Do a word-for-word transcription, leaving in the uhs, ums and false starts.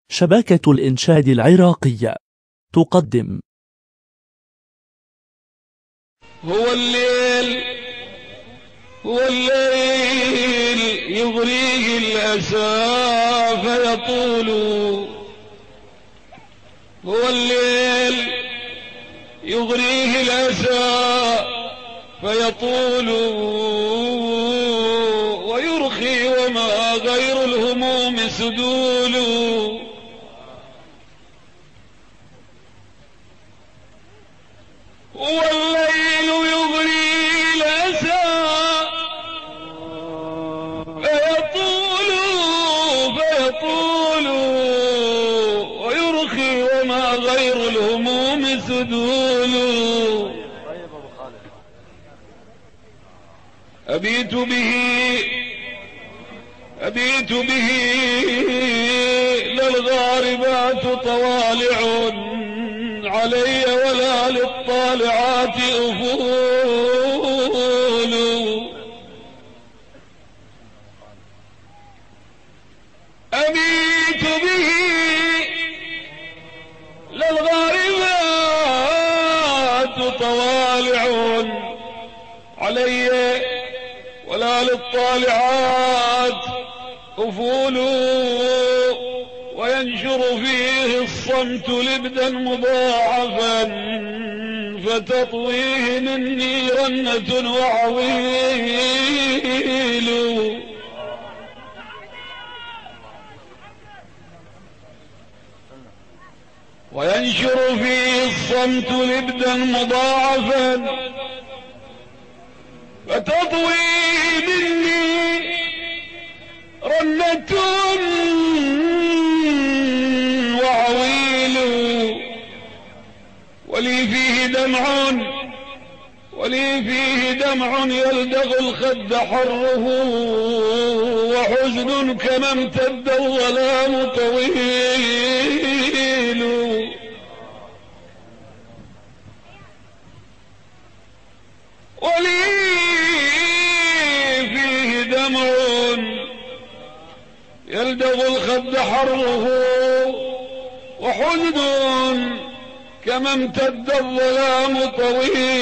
شبكة الإنشاد العراقي تقدم. هو الليل هو الليل يغريه الأسى فيطول، هو الليل يغريه الأسى فيطول ويرخي وما غير الهموم سدول. هو الليل يغري الأسى فيطول فيطول ويرخي وما غير الهموم سدول. أبيت به أبيت به للغاربات طوالع علي ولا للطالعات أفول. أبيت به للغاربات طوالع علي ولا للطالعات أفول. وينشر فيه الصمت لبدا مضاعفا فتطويه مني رنة وعويل. وينشر فيه الصمت لبدا مضاعفا فتطويه مني رنة وعويل. ولي فيه دمع ولي فيه دمع يلدغ الخد حره وحزن كما امتد الظلام طويل. ولي فيه دمع يلدغ الخد حره وحزن كما امتد الظلام طويل.